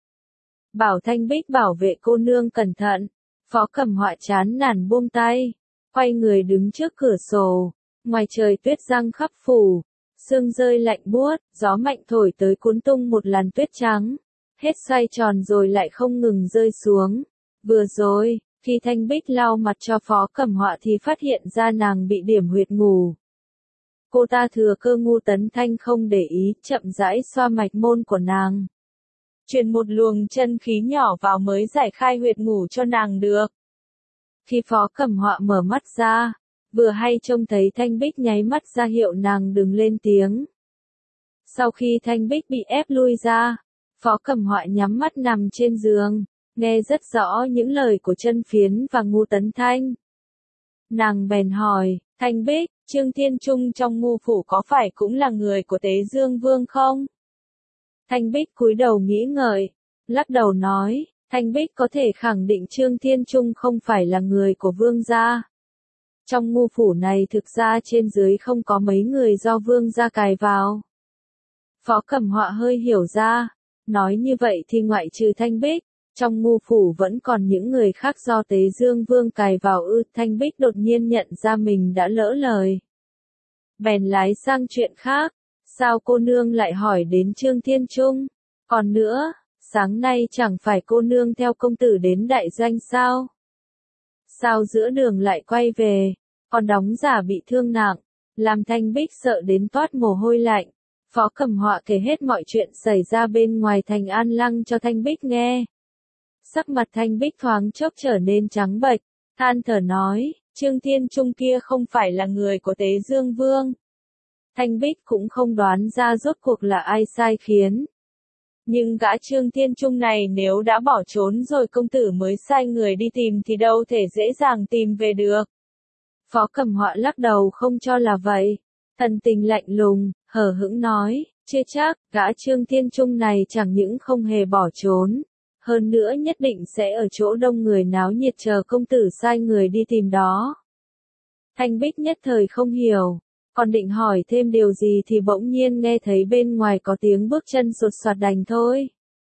bảo Thanh Bích bảo vệ cô nương cẩn thận. Phó Cẩm Họa chán nản buông tay, quay người đứng trước cửa sổ. Ngoài trời tuyết giăng khắp phủ, sương rơi lạnh buốt, gió mạnh thổi tới cuốn tung một làn tuyết trắng, hết xoay tròn rồi lại không ngừng rơi xuống. Vừa rồi, khi Thanh Bích lau mặt cho Phó Cẩm Họa thì phát hiện ra nàng bị điểm huyệt ngủ. Cô ta thừa cơ Ngu Tấn Thanh không để ý, chậm rãi xoa mạch môn của nàng, truyền một luồng chân khí nhỏ vào mới giải khai huyệt ngủ cho nàng được. Khi Phó Cẩm Họa mở mắt ra, vừa hay trông thấy Thanh Bích nháy mắt ra hiệu nàng đừng lên tiếng. Sau khi Thanh Bích bị ép lui ra, Phó Cẩm Họa nhắm mắt nằm trên giường, nghe rất rõ những lời của Chân Phiến và Ngu Tấn Thanh. Nàng bèn hỏi, Thanh Bích, Trương Thiên Trung trong Ngu phủ có phải cũng là người của Tế Dương Vương không? Thanh Bích cúi đầu nghĩ ngợi, lắc đầu nói, Thanh Bích có thể khẳng định Trương Thiên Trung không phải là người của Vương gia. Trong Ngu phủ này thực ra trên dưới không có mấy người do Vương gia cài vào. Phó Cẩm Họa hơi hiểu ra, nói như vậy thì ngoại trừ Thanh Bích, trong Ngu phủ vẫn còn những người khác do Tế Dương Vương cài vào ư. Thanh Bích đột nhiên nhận ra mình đã lỡ lời, bèn lái sang chuyện khác. Sao cô nương lại hỏi đến Trương Thiên Trung? Còn nữa, sáng nay chẳng phải cô nương theo công tử đến đại doanh sao? sao giữa đường lại quay về, còn đóng giả bị thương nặng, làm Thanh Bích sợ đến toát mồ hôi lạnh. Phó Cẩm Họa kể hết mọi chuyện xảy ra bên ngoài thành An Lăng cho Thanh Bích nghe. Sắc mặt Thanh Bích thoáng chốc trở nên trắng bệch, than thở nói, Trương Thiên Trung kia không phải là người của Tế Dương Vương. Thanh Bích cũng không đoán ra rốt cuộc là ai sai khiến. Nhưng gã Trương Thiên Trung này nếu đã bỏ trốn rồi công tử mới sai người đi tìm thì đâu thể dễ dàng tìm về được. Phó Cẩm Họa lắc đầu không cho là vậy. Thần tình lạnh lùng, hờ hững nói, chưa chắc, gã Trương Thiên Trung này chẳng những không hề bỏ trốn. Hơn nữa nhất định sẽ ở chỗ đông người náo nhiệt chờ công tử sai người đi tìm đó. Thanh Bích nhất thời không hiểu, còn định hỏi thêm điều gì thì bỗng nhiên nghe thấy bên ngoài có tiếng bước chân sột soạt đành thôi.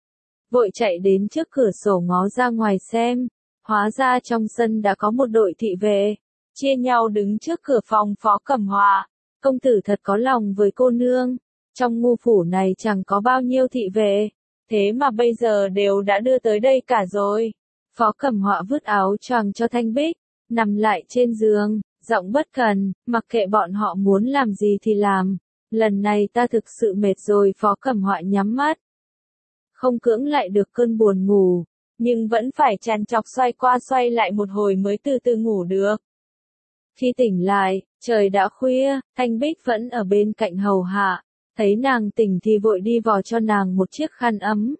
Vội chạy đến trước cửa sổ ngó ra ngoài xem, hóa ra trong sân đã có một đội thị vệ, chia nhau đứng trước cửa phòng Phó Cẩm Họa. Công tử thật có lòng với cô nương, trong ngu phủ này chẳng có bao nhiêu thị vệ, thế mà bây giờ đều đã đưa tới đây cả rồi. Phó Cẩm Họa vứt áo choàng cho Thanh Bích, nằm lại trên giường, giọng bất cần, mặc kệ bọn họ muốn làm gì thì làm, lần này ta thực sự mệt rồi. Phó Cẩm Họa nhắm mắt, không cưỡng lại được cơn buồn ngủ, nhưng vẫn phải trằn trọc xoay qua xoay lại một hồi mới từ từ ngủ được. Khi tỉnh lại, trời đã khuya, Thanh Bích vẫn ở bên cạnh hầu hạ, thấy nàng tỉnh thì vội đi vò cho nàng một chiếc khăn ấm.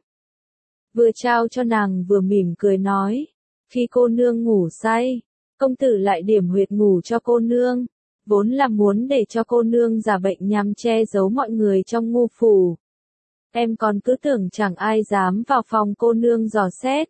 Vừa trao cho nàng vừa mỉm cười nói, khi cô nương ngủ say, công tử lại điểm huyệt ngủ cho cô nương, vốn là muốn để cho cô nương giả bệnh nhằm che giấu mọi người trong ngu phủ. Em còn cứ tưởng chẳng ai dám vào phòng cô nương dò xét.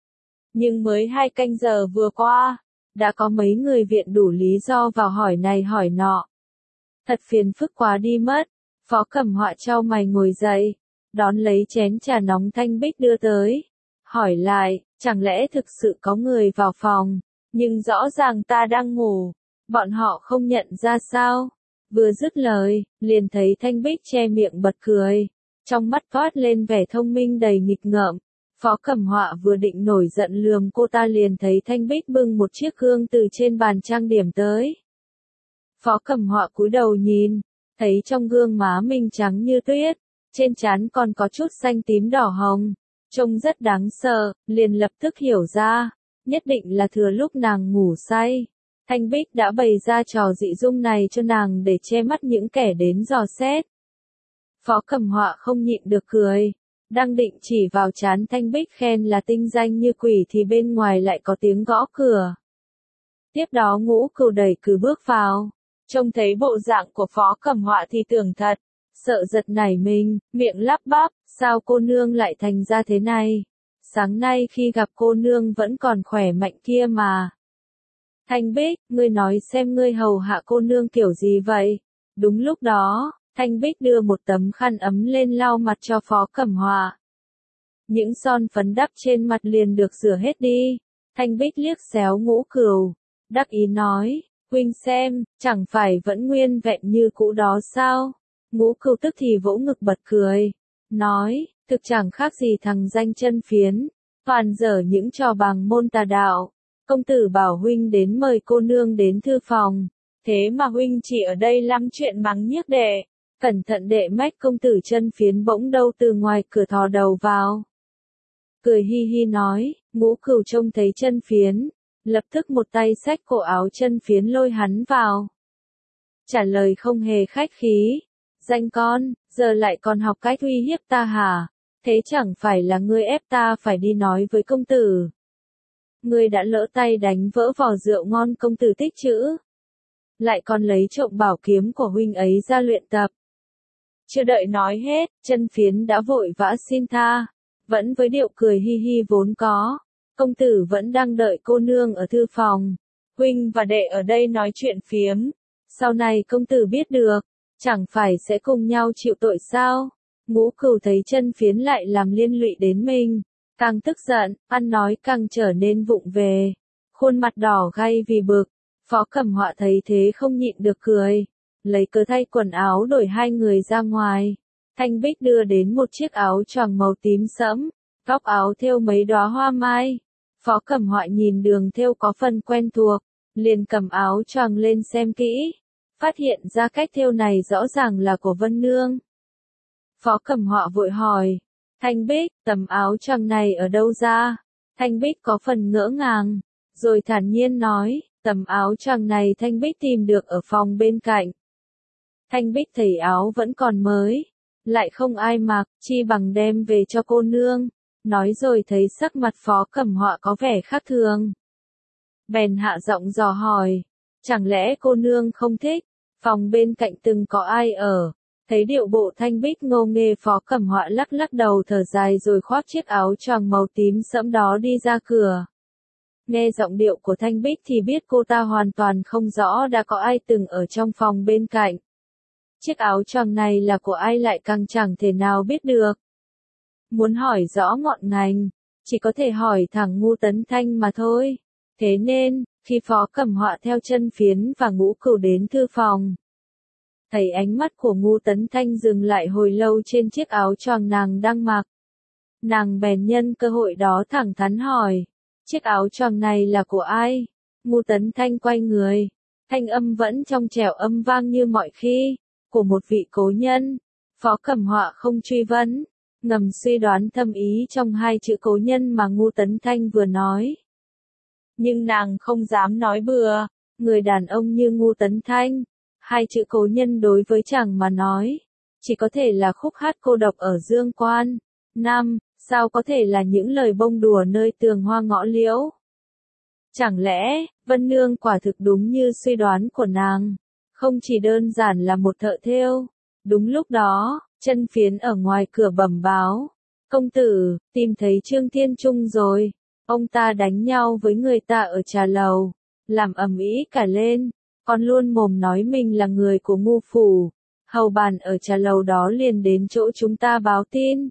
Nhưng mới 2 canh giờ vừa qua, đã có mấy người viện đủ lý do vào hỏi này hỏi nọ. Thật phiền phức quá đi mất. Phó Cẩm Họa chau mày ngồi dậy, đón lấy chén trà nóng Thanh Bích đưa tới, hỏi lại, chẳng lẽ thực sự có người vào phòng, nhưng rõ ràng ta đang ngủ, bọn họ không nhận ra sao? Vừa dứt lời, liền thấy Thanh Bích che miệng bật cười, trong mắt toát lên vẻ thông minh đầy nghịch ngợm. Phó Cẩm Họa vừa định nổi giận lườm cô ta liền thấy Thanh Bích bưng một chiếc gương từ trên bàn trang điểm tới. Phó Cẩm Họa cúi đầu nhìn, thấy trong gương má mình trắng như tuyết, trên trán còn có chút xanh tím đỏ hồng, trông rất đáng sợ, liền lập tức hiểu ra, nhất định là thừa lúc nàng ngủ say. Thanh Bích đã bày ra trò dị dung này cho nàng để che mắt những kẻ đến dò xét. Phó Cẩm Họa không nhịn được cười, đang định chỉ vào trán Thanh Bích khen là tinh danh như quỷ thì bên ngoài lại có tiếng gõ cửa. Tiếp đó Ngũ Cửu đẩy cửa bước vào, trông thấy bộ dạng của Phó Cẩm Họa thì tưởng thật, sợ giật nảy mình, miệng lắp bắp, sao cô nương lại thành ra thế này? Sáng nay khi gặp cô nương vẫn còn khỏe mạnh kia mà. Thanh Bích, ngươi nói xem ngươi hầu hạ cô nương kiểu gì vậy? Đúng lúc đó, Thanh Bích đưa một tấm khăn ấm lên lau mặt cho Phó Cẩm Họa. Những son phấn đắp trên mặt liền được rửa hết đi. Thanh Bích liếc xéo Ngũ Cửu, đắc ý nói, huynh xem, chẳng phải vẫn nguyên vẹn như cũ đó sao? Ngũ Cửu tức thì vỗ ngực bật cười, nói, thực chẳng khác gì thằng danh chân phiến, toàn dở những trò bằng môn tà đạo. Công tử bảo huynh đến mời cô nương đến thư phòng, thế mà huynh chỉ ở đây lắm chuyện mắng nhiếc đệ. Cẩn thận đệ mách công tử chân phiến bỗng đâu từ ngoài cửa thò đầu vào. Cười hi hi nói, Ngũ Cửu trông thấy chân phiến, lập tức một tay xách cổ áo chân phiến lôi hắn vào. Trả lời không hề khách khí, danh con, giờ lại còn học cách uy hiếp ta hả? Thế chẳng phải là ngươi ép ta phải đi nói với công tử. Ngươi đã lỡ tay đánh vỡ vò rượu ngon công tử tích trữ. Lại còn lấy trộm bảo kiếm của huynh ấy ra luyện tập. Chưa đợi nói hết, chân phiến đã vội vã xin tha, vẫn với điệu cười hi hi vốn có. Công tử vẫn đang đợi cô nương ở thư phòng. Huynh và đệ ở đây nói chuyện phiếm. Sau này công tử biết được, chẳng phải sẽ cùng nhau chịu tội sao? Ngũ Cửu thấy chân phiến lại làm liên lụy đến mình, càng tức giận, ăn nói càng trở nên vụng về. Khuôn mặt đỏ gay vì bực. Phó Cẩm Họa thấy thế không nhịn được cười. Lấy cớ thay quần áo đổi hai người ra ngoài. Thanh Bích đưa đến một chiếc áo choàng màu tím sẫm, góc áo thêu mấy đóa hoa mai. Phó Cẩm Họa nhìn đường thêu có phần quen thuộc, liền cầm áo choàng lên xem kỹ, phát hiện ra cách thêu này rõ ràng là của Vân Nương. Phó Cẩm Họa vội hỏi, Thanh Bích, tấm áo choàng này ở đâu ra? Thanh Bích có phần ngỡ ngàng, rồi thản nhiên nói, tấm áo choàng này Thanh Bích tìm được ở phòng bên cạnh. Thanh Bích thấy áo vẫn còn mới, lại không ai mặc, chi bằng đem về cho cô nương. Nói rồi thấy sắc mặt Phó Cẩm Họa có vẻ khác thường, bèn hạ giọng dò hỏi, chẳng lẽ cô nương không thích, phòng bên cạnh từng có ai ở? Thấy điệu bộ Thanh Bích ngô nghê, Phó Cẩm Họa lắc lắc đầu thở dài rồi khoác chiếc áo choàng màu tím sẫm đó đi ra cửa. Nghe giọng điệu của Thanh Bích thì biết cô ta hoàn toàn không rõ đã có ai từng ở trong phòng bên cạnh. Chiếc áo choàng này là của ai lại càng chẳng thể nào biết được. Muốn hỏi rõ ngọn ngành, chỉ có thể hỏi thẳng Ngũ Tấn Thanh mà thôi. Thế nên, khi Phó Cẩm Họa theo Chân Phiến và Ngũ Cửu đến thư phòng, thấy ánh mắt của Ngũ Tấn Thanh dừng lại hồi lâu trên chiếc áo choàng nàng đang mặc, nàng bèn nhân cơ hội đó thẳng thắn hỏi, chiếc áo choàng này là của ai? Ngũ Tấn Thanh quay người, thanh âm vẫn trong trẻo âm vang như mọi khi, của một vị cố nhân. Phó Cẩm Họa không truy vấn, ngầm suy đoán thâm ý trong hai chữ cố nhân mà Ngũ Tấn Thanh vừa nói. Nhưng nàng không dám nói bừa, người đàn ông như Ngũ Tấn Thanh, hai chữ cố nhân đối với chàng mà nói, chỉ có thể là khúc hát cô độc ở Dương Quan. Năm, sao có thể là những lời bông đùa nơi tường hoa ngõ liễu? Chẳng lẽ, Vân Nương quả thực đúng như suy đoán của nàng, không chỉ đơn giản là một thợ thêu? Đúng lúc đó, Chân Phiến ở ngoài cửa bẩm báo, công tử, tìm thấy Trương Thiên Trung rồi, ông ta đánh nhau với người ta ở trà lầu, làm ầm ĩ cả lên, còn luôn mồm nói mình là người của Ngô phủ. Hầu bàn ở trà lầu đó liền đến chỗ chúng ta báo tin.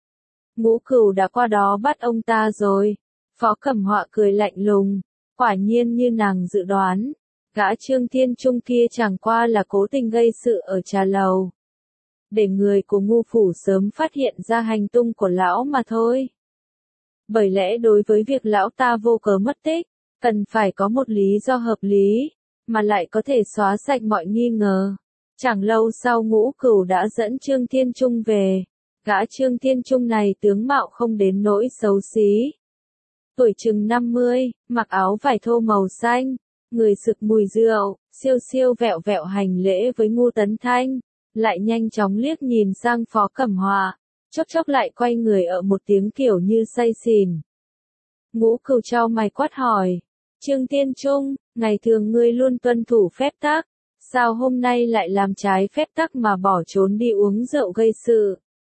Ngũ Cửu đã qua đó bắt ông ta rồi. Phó Cẩm Họa cười lạnh lùng, quả nhiên như nàng dự đoán, gã Trương Thiên Trung kia chẳng qua là cố tình gây sự ở trà lầu, để người của Ngô phủ sớm phát hiện ra hành tung của lão mà thôi. Bởi lẽ đối với việc lão ta vô cớ mất tích, cần phải có một lý do hợp lý, mà lại có thể xóa sạch mọi nghi ngờ. Chẳng lâu sau Ngũ Cửu đã dẫn Trương Thiên Trung về. Gã Trương Thiên Trung này tướng mạo không đến nỗi xấu xí, tuổi chừng 50, mặc áo vải thô màu xanh, người sực mùi rượu, siêu siêu vẹo vẹo hành lễ với Ngũ Tấn Thanh, lại nhanh chóng liếc nhìn sang Phó Cẩm Họa, chốc chốc lại quay người ở một tiếng kiểu như say xỉn. Ngũ Cửu chau mày quát hỏi, Trương Thiên Trung, ngày thường ngươi luôn tuân thủ phép tắc, sao hôm nay lại làm trái phép tắc mà bỏ trốn đi uống rượu gây sự?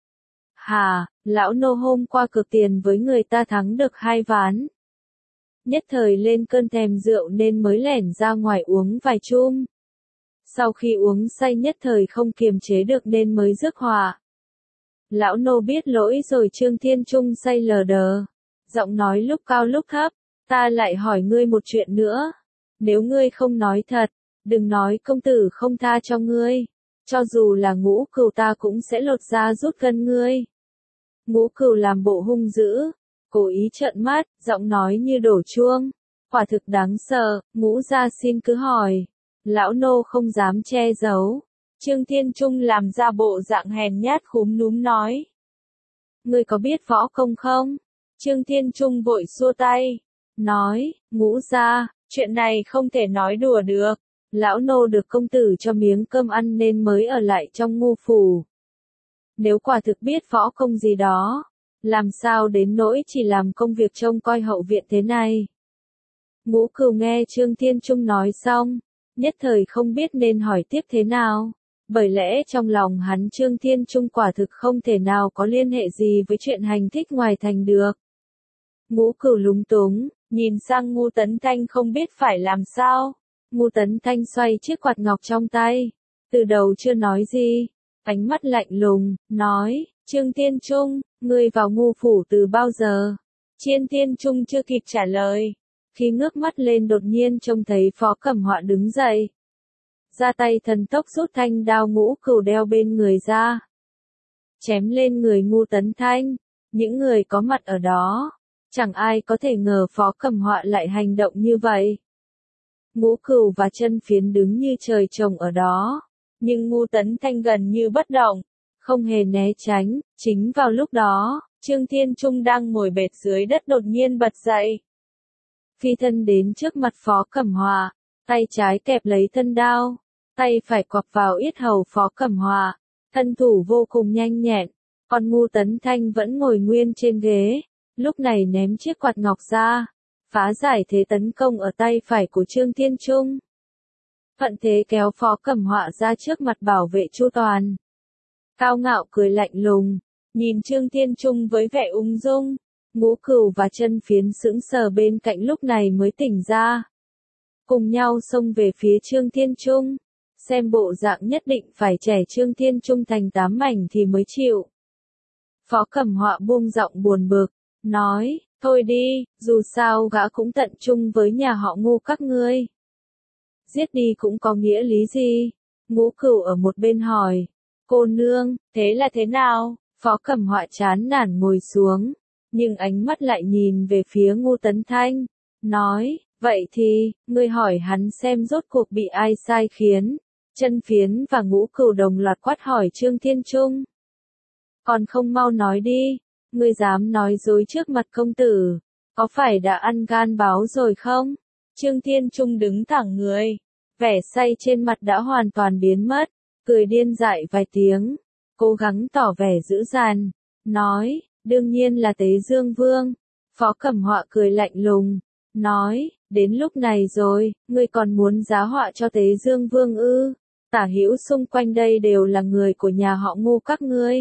Hà, lão nô hôm qua cược tiền với người ta thắng được 2 ván. Nhất thời lên cơn thèm rượu nên mới lẻn ra ngoài uống vài chum. Sau khi uống say nhất thời không kiềm chế được nên mới rước họa. Lão nô biết lỗi rồi. Trương Thiên Trung say lờ đờ, giọng nói lúc cao lúc thấp, ta lại hỏi ngươi một chuyện nữa. Nếu ngươi không nói thật, đừng nói công tử không tha cho ngươi. Cho dù là Ngũ Cửu ta cũng sẽ lột da rút gân ngươi. Ngũ Cửu làm bộ hung dữ, cố ý trợn mắt, giọng nói như đổ chuông. Quả thực đáng sợ. Ngũ gia xin cứ hỏi. Lão nô không dám che giấu. Trương Thiên Trung làm ra bộ dạng hèn nhát khúm núm nói. Ngươi có biết võ công không? Trương Thiên Trung vội xua tay, nói, Ngũ gia, chuyện này không thể nói đùa được. Lão nô được công tử cho miếng cơm ăn nên mới ở lại trong Ngô phủ. Nếu quả thực biết võ công gì đó, làm sao đến nỗi chỉ làm công việc trông coi hậu viện thế này? Ngũ Cửu nghe Trương Thiên Trung nói xong, nhất thời không biết nên hỏi tiếp thế nào, bởi lẽ trong lòng hắn Trương Thiên Trung quả thực không thể nào có liên hệ gì với chuyện hành thích ngoài thành được. Ngũ Cửu lúng túng, nhìn sang Ngũ Tấn Thanh không biết phải làm sao. Ngũ Tấn Thanh xoay chiếc quạt ngọc trong tay, từ đầu chưa nói gì, ánh mắt lạnh lùng, nói, Trương Thiên Trung, ngươi vào Ngô phủ từ bao giờ? Trương Thiên Trung chưa kịp trả lời, khi ngước mắt lên đột nhiên trông thấy Phó Cẩm Họa đứng dậy. Ra tay thần tốc rút thanh đao Ngũ Cửu đeo bên người ra, chém lên người Ngũ Tấn Thanh. Những người có mặt ở đó, Chẳng ai có thể ngờ Phó Cẩm Họa lại hành động như vậy. Ngũ Cửu và Chân Phiến đứng như trời trồng ở đó, nhưng Ngô Tấn Thanh gần như bất động, không hề né tránh. Chính vào lúc đó, Trương Thiên Trung đang ngồi bệt dưới đất đột nhiên bật dậy. Phi thân đến trước mặt Phó Cẩm Họa, tay trái kẹp lấy thân đao, tay phải quặp vào yết hầu Phó Cẩm Họa, thân thủ vô cùng nhanh nhẹn, còn Ngô Tấn Thanh vẫn ngồi nguyên trên ghế, lúc này ném chiếc quạt ngọc ra, phá giải thế tấn công ở tay phải của Trương Thiên Trung. Thuận thế kéo Phó Cẩm Họa ra trước mặt bảo vệ chu toàn. Cao Ngạo cười lạnh lùng, nhìn Trương Thiên Trung với vẻ ung dung. Ngũ Cửu và Chân Phiến sững sờ bên cạnh lúc này mới tỉnh ra. Cùng nhau xông về phía Trương Thiên Trung. Xem bộ dạng nhất định phải chẻ Trương Thiên Trung thành 8 mảnh thì mới chịu. Phó Cẩm Họa buông giọng buồn bực, nói, thôi đi, dù sao gã cũng tận chung với nhà họ Ngô các ngươi. Giết đi cũng có nghĩa lý gì? Ngũ Cửu ở một bên hỏi, cô nương, thế là thế nào? Phó Cẩm Họa chán nản ngồi xuống, nhưng ánh mắt lại nhìn về phía Ngô Tấn Thanh, nói, vậy thì, ngươi hỏi hắn xem rốt cuộc bị ai sai khiến. Chân Phiến và Ngũ Cửu đồng loạt quát hỏi Trương Thiên Trung. Còn không mau nói đi, ngươi dám nói dối trước mặt công tử, có phải đã ăn gan báo rồi không? Trương Thiên Trung đứng thẳng người, vẻ say trên mặt đã hoàn toàn biến mất, cười điên dại vài tiếng, cố gắng tỏ vẻ dữ dằn, nói, đương nhiên là Tế Dương Vương. Phó Cẩm Họa cười lạnh lùng, nói, đến lúc này rồi, ngươi còn muốn giá họa cho Tế Dương Vương ư? Tả hữu xung quanh đây đều là người của nhà họ Ngô các ngươi.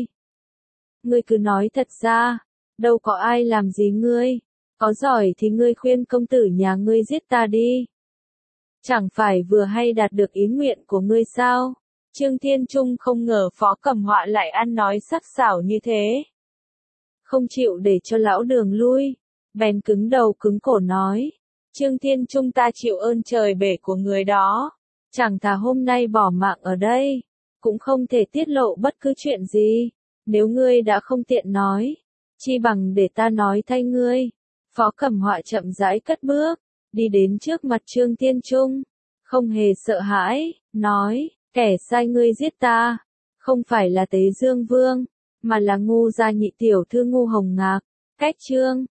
Ngươi cứ nói thật ra, đâu có ai làm gì ngươi, có giỏi thì ngươi khuyên công tử nhà ngươi giết ta đi. Chẳng phải vừa hay đạt được ý nguyện của ngươi sao? Trương Thiên Trung không ngờ Phó Cẩm Họa lại ăn nói sắc sảo như thế. Không chịu để cho lão đường lui, bèn cứng đầu cứng cổ nói, Trương Thiên Trung ta chịu ơn trời bể của người đó, chẳng thà hôm nay bỏ mạng ở đây, cũng không thể tiết lộ bất cứ chuyện gì, nếu ngươi đã không tiện nói, chi bằng để ta nói thay ngươi. Phó Cẩm Họa chậm rãi cất bước, đi đến trước mặt Trương Thiên Trung, không hề sợ hãi, nói, kẻ sai ngươi giết ta, không phải là Tế Dương Vương, mà là Ngô gia nhị tiểu thư Ngô Hồng Ngạc. Cách chương